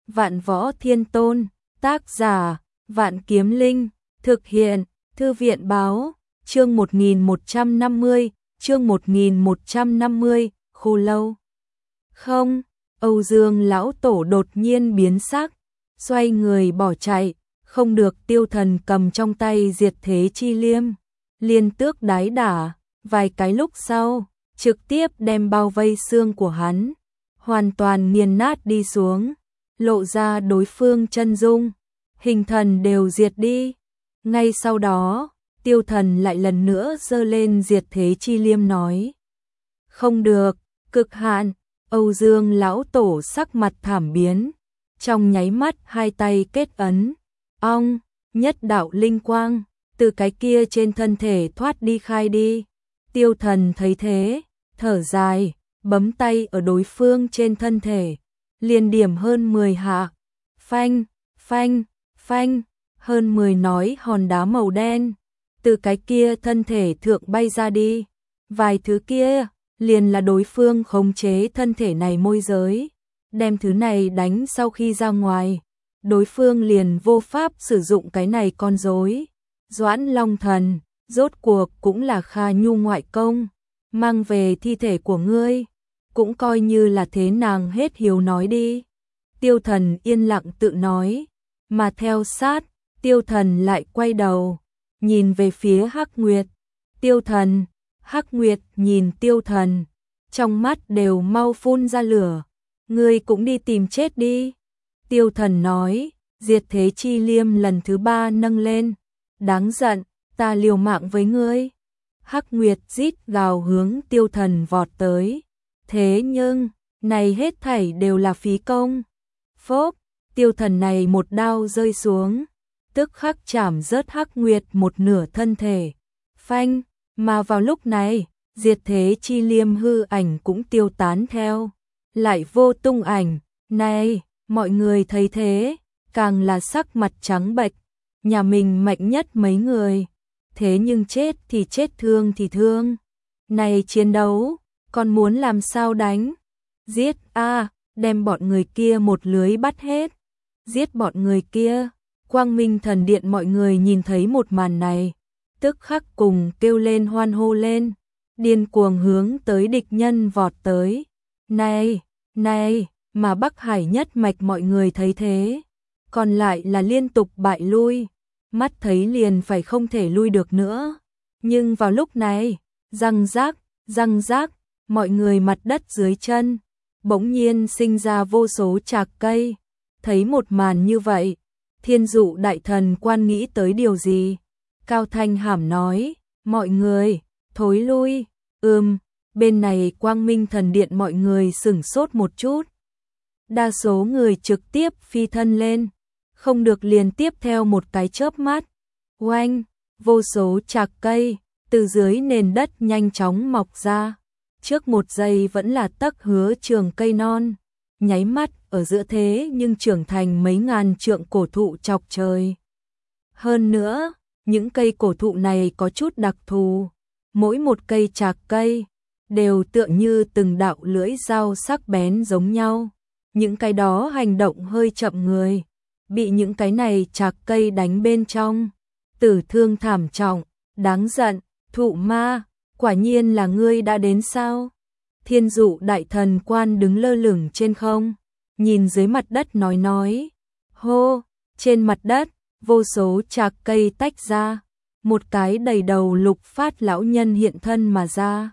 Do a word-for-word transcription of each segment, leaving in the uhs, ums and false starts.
Vạn Võ Thiên Tôn, tác giả, Vạn Kiếm Linh, thực hiện, Thư viện báo, chương một nghìn một trăm năm mươi, chương một nghìn một trăm năm mươi, Khô Lâu. Không, Âu Dương lão tổ đột nhiên biến sắc, xoay người bỏ chạy, không được Tiêu Thần cầm trong tay Diệt Thế Chi Liêm, liên tước đái đả, vài cái lúc sau, trực tiếp đem bao vây xương của hắn, hoàn toàn nghiền nát đi xuống, lộ ra đối phương chân dung, hình thần đều diệt đi. Ngay sau đó, Tiêu Thần lại lần nữa giơ lên Diệt Thế Chi Liêm nói: "Không được, cực hạn." Âu Dương lão tổ sắc mặt thảm biến, trong nháy mắt hai tay kết ấn, ong, nhất đạo linh quang từ cái kia trên thân thể thoát đi khai đi. Tiêu Thần thấy thế, thở dài, bấm tay ở đối phương trên thân thể, liền điểm hơn mười hạ. Phanh, phanh, phanh, hơn mười nói hòn đá màu đen từ cái kia thân thể thượng bay ra đi. Vài thứ kia liền là đối phương khống chế thân thể này môi giới, đem thứ này đánh sau khi ra ngoài, đối phương liền vô pháp sử dụng cái này con rối. Doãn Long Thần, rốt cuộc cũng là Kha Nhu ngoại công, mang về thi thể của ngươi, cũng coi như là thế nàng hết hiếu nói đi. Tiêu Thần yên lặng tự nói, mà theo sát, Tiêu Thần lại quay đầu, nhìn về phía Hắc Nguyệt. Tiêu Thần, Hắc Nguyệt nhìn Tiêu Thần, trong mắt đều mau phun ra lửa. Ngươi cũng đi tìm chết đi. Tiêu Thần nói, Diệt Thế Chi Liêm lần thứ ba nâng lên. Đáng giận, ta liều mạng với ngươi. Hắc Nguyệt rít gào hướng Tiêu Thần vọt tới. Thế nhưng, này hết thảy đều là phí công. Phốp, Tiêu Thần này một đao rơi xuống, tức khắc chảm rớt Hắc Nguyệt một nửa thân thể. Phanh, mà vào lúc này, Diệt Thế Chi Liêm hư ảnh cũng tiêu tán theo, lại vô tung ảnh. Này, mọi người thấy thế, càng là sắc mặt trắng bệch. Nhà mình mạnh nhất mấy người, thế nhưng chết thì chết, thương thì thương. Này chiến đấu, còn muốn làm sao đánh? Giết a, đem bọn người kia một lưới bắt hết. Giết bọn người kia. Quang Minh Thần Điện mọi người nhìn thấy một màn này, tức khắc cùng kêu lên hoan hô lên, điên cuồng hướng tới địch nhân vọt tới. Này, này, mà Bắc Hải nhất mạch mọi người thấy thế, còn lại là liên tục bại lui, mắt thấy liền phải không thể lui được nữa. Nhưng vào lúc này, răng rác, răng rác, mọi người mặt đất dưới chân, bỗng nhiên sinh ra vô số trạc cây. Thấy một màn như vậy, Thiên Dụ Đại Thần Quan nghĩ tới điều gì? Cao thanh hàm nói, mọi người, thối lui. Ừm, bên này Quang Minh Thần Điện mọi người sửng sốt một chút. Đa số người trực tiếp phi thân lên, không được liền tiếp theo một cái chớp mắt. Oanh, vô số trạc cây, từ dưới nền đất nhanh chóng mọc ra. Trước một giây vẫn là tấc hứa trường cây non, nháy mắt ở giữa thế nhưng trưởng thành mấy ngàn trượng cổ thụ chọc trời. Hơn nữa, những cây cổ thụ này có chút đặc thù, mỗi một cây trạc cây đều tựa như từng đạo lưỡi dao sắc bén giống nhau. Những cái đó hành động hơi chậm người, bị những cái này trạc cây đánh bên trong, tử thương thảm trọng. Đáng giận, thụ ma, quả nhiên là ngươi đã đến sao? Thiên Dụ Đại Thần Quan đứng lơ lửng trên không, nhìn dưới mặt đất nói nói. Hô, trên mặt đất, vô số trạc cây tách ra, một cái đầy đầu lục phát lão nhân hiện thân mà ra.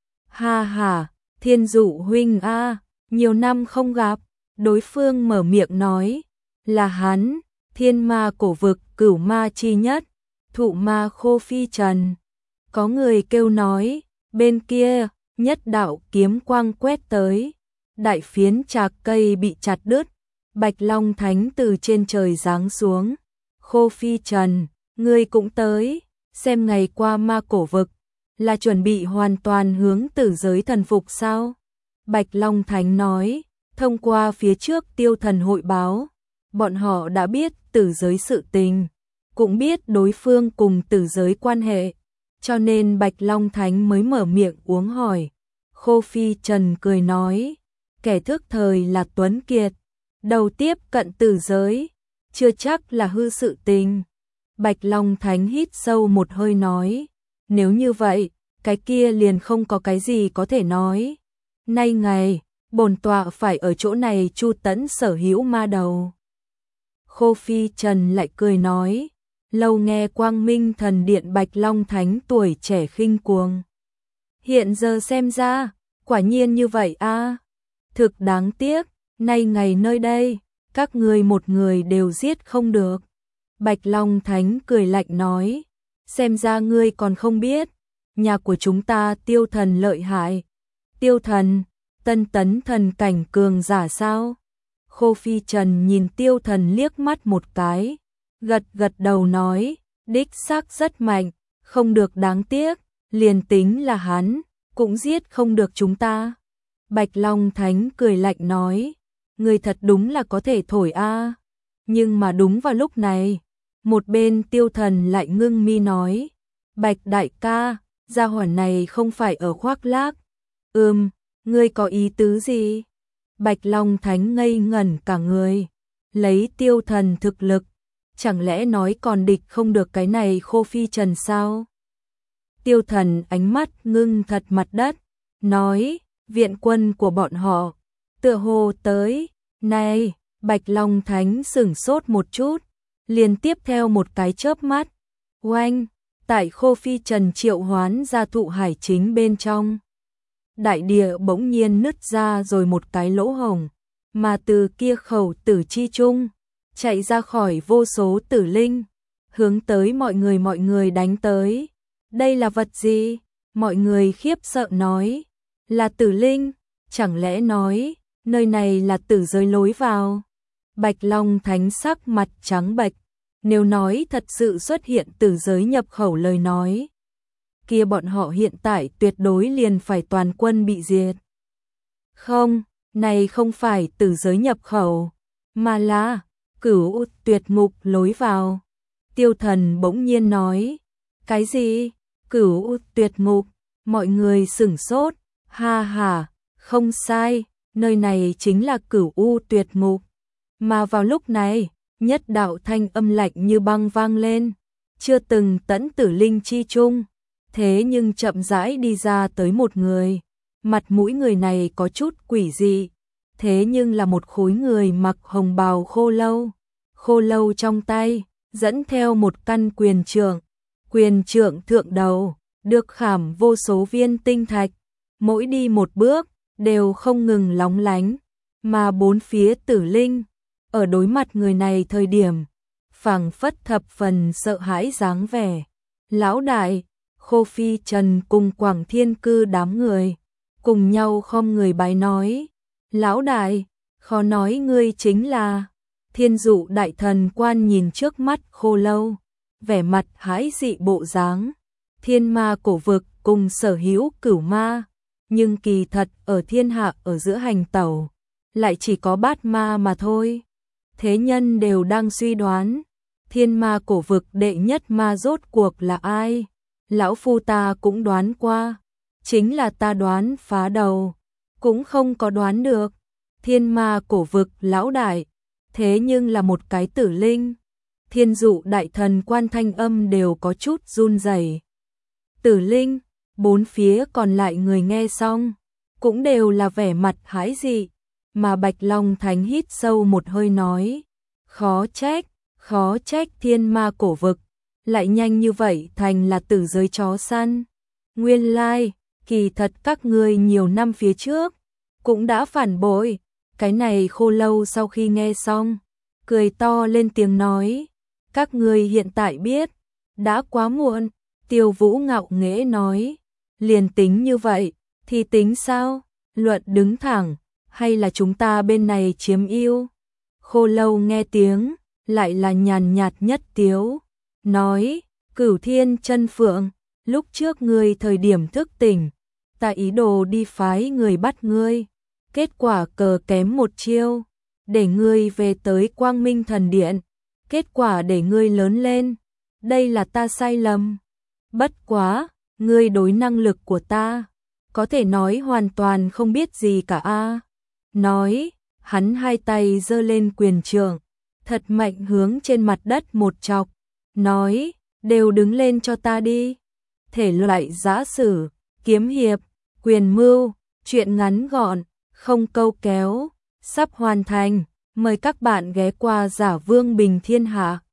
Ha ha, Thiên Dụ huynh a, nhiều năm không gặp. Đối phương mở miệng nói, là hắn, thiên ma cổ vực cửu ma chi nhất, thụ ma Khô Phi Trần. Có người kêu nói, bên kia, nhất đạo kiếm quang quét tới, đại phiến trạc cây bị chặt đứt, Bạch Long Thánh từ trên trời giáng xuống. Khô Phi Trần, ngươi cũng tới, xem ngày qua ma cổ vực, là chuẩn bị hoàn toàn hướng tử giới thần phục sao? Bạch Long Thánh nói, thông qua phía trước Tiêu Thần hội báo, bọn họ đã biết tử giới sự tình, cũng biết đối phương cùng tử giới quan hệ, cho nên Bạch Long Thánh mới mở miệng uống hỏi. Khô Phi Trần cười nói, kẻ thức thời là Tuấn Kiệt, đầu tiếp cận tử giới, chưa chắc là hư sự tình. Bạch Long Thánh hít sâu một hơi nói, nếu như vậy, cái kia liền không có cái gì có thể nói. Nay ngày, bổn tọa phải ở chỗ này chu tẫn sở hữu ma đầu. Khô Phi Trần lại cười nói, lâu nghe Quang Minh Thần Điện Bạch Long Thánh tuổi trẻ khinh cuồng. Hiện giờ xem ra, quả nhiên như vậy a. Thực đáng tiếc, nay ngày nơi đây, các người một người đều giết không được. Bạch Long Thánh cười lạnh nói, xem ra ngươi còn không biết, nhà của chúng ta Tiêu Thần lợi hại. Tiêu Thần, tân tấn thần cảnh cường giả sao? Khô Phi Trần nhìn Tiêu Thần liếc mắt một cái, gật gật đầu nói, đích xác rất mạnh, không được đáng tiếc, liền tính là hắn, cũng giết không được chúng ta. Bạch Long Thánh cười lạnh nói, người thật đúng là có thể thổi a. Nhưng mà đúng vào lúc này, một bên Tiêu Thần lại ngưng mi nói, Bạch đại ca, gia hỏa này không phải ở khoác lác. Ừm, ngươi có ý tứ gì? Bạch Long Thánh ngây ngẩn cả người, lấy Tiêu Thần thực lực, chẳng lẽ nói còn địch không được cái này Khô Phi Trần sao? Tiêu Thần ánh mắt ngưng thật mặt đất, nói, viện quân của bọn họ, tựa hồ tới. Này, Bạch Long Thánh sửng sốt một chút, liền tiếp theo một cái chớp mắt, oanh, tại Khô Phi Trần triệu hoán ra thụ hải chính bên trong. Đại địa bỗng nhiên nứt ra rồi một cái lỗ hổng, mà từ kia khẩu tử chi trung, chạy ra khỏi vô số tử linh, hướng tới mọi người mọi người đánh tới. Đây là vật gì? Mọi người khiếp sợ nói, là tử linh, chẳng lẽ nói, nơi này là tử giới lối vào? Bạch Long Thánh sắc mặt trắng bệch, nếu nói thật sự xuất hiện tử giới nhập khẩu lời nói, kia bọn họ hiện tại tuyệt đối liền phải toàn quân bị diệt. Không, này không phải tử giới nhập khẩu, mà là Cửu Tuyệt Ngục lối vào. Tiêu Thần bỗng nhiên nói, cái gì? Cửu Tuyệt Ngục? Mọi người sửng sốt, ha ha, không sai, nơi này chính là Cửu U Tuyệt Ngục. Mà vào lúc này, nhất đạo thanh âm lạnh như băng vang lên, chưa từng tẫn tử linh chi chung, thế nhưng chậm rãi đi ra tới một người, mặt mũi người này có chút quỷ dị, thế nhưng là một khối người mặc hồng bào khô lâu, khô lâu trong tay, dẫn theo một căn quyền trượng, quyền trượng thượng đầu, được khảm vô số viên tinh thạch, mỗi đi một bước, đều không ngừng lóng lánh, mà bốn phía tử linh, ở đối mặt người này thời điểm, phảng phất thập phần sợ hãi dáng vẻ. Lão đại, Khô Phi Trần cùng Quảng Thiên Cư đám người, cùng nhau khom người bái nói, lão đại, khó nói ngươi chính là Thiên Dụ đại thần quan. Nhìn trước mắt khô lâu, vẻ mặt hãi dị bộ dáng, thiên ma cổ vực cùng sở hữu cửu ma, nhưng kỳ thật ở thiên hạ ở giữa hành tẩu, lại chỉ có bát ma mà thôi. Thế nhân đều đang suy đoán, thiên ma cổ vực đệ nhất ma rốt cuộc là ai? Lão phu ta cũng đoán qua, chính là ta đoán phá đầu, cũng không có đoán được. Thiên ma cổ vực lão đại, thế nhưng là một cái tử linh. Thiên Dụ đại thần quan thanh âm đều có chút run rẩy. Tử linh, bốn phía còn lại người nghe xong, cũng đều là vẻ mặt hãi dị, mà Bạch Long Thánh hít sâu một hơi nói, khó trách, khó trách thiên ma cổ vực, lại nhanh như vậy thành là tử giới chó săn. Nguyên lai, kỳ thật các ngươi nhiều năm phía trước, cũng đã phản bội. Cái này khô lâu sau khi nghe xong, cười to lên tiếng nói, các ngươi hiện tại biết, đã quá muộn. Tiêu Vũ ngạo nghễ nói, liền tính như vậy, thì tính sao? Luận đứng thẳng, hay là chúng ta bên này chiếm ưu? Khô lâu nghe tiếng, lại là nhàn nhạt nhất tiếu, nói, Cửu Thiên Chân Phượng, lúc trước ngươi thời điểm thức tỉnh, ta ý đồ đi phái người bắt ngươi, kết quả cờ kém một chiêu, để ngươi về tới Quang Minh Thần Điện, kết quả để ngươi lớn lên, đây là ta sai lầm. Bất quá, ngươi đối năng lực của ta, có thể nói hoàn toàn không biết gì cả a. Nói, hắn hai tay giơ lên quyền trượng, thật mạnh hướng trên mặt đất một chọc, nói, đều đứng lên cho ta đi. Thể loại giã sử, kiếm hiệp, quyền mưu, truyện ngắn gọn, không câu kéo, sắp hoàn thành, mời các bạn ghé qua Giả Vương Bình Thiên Hạ.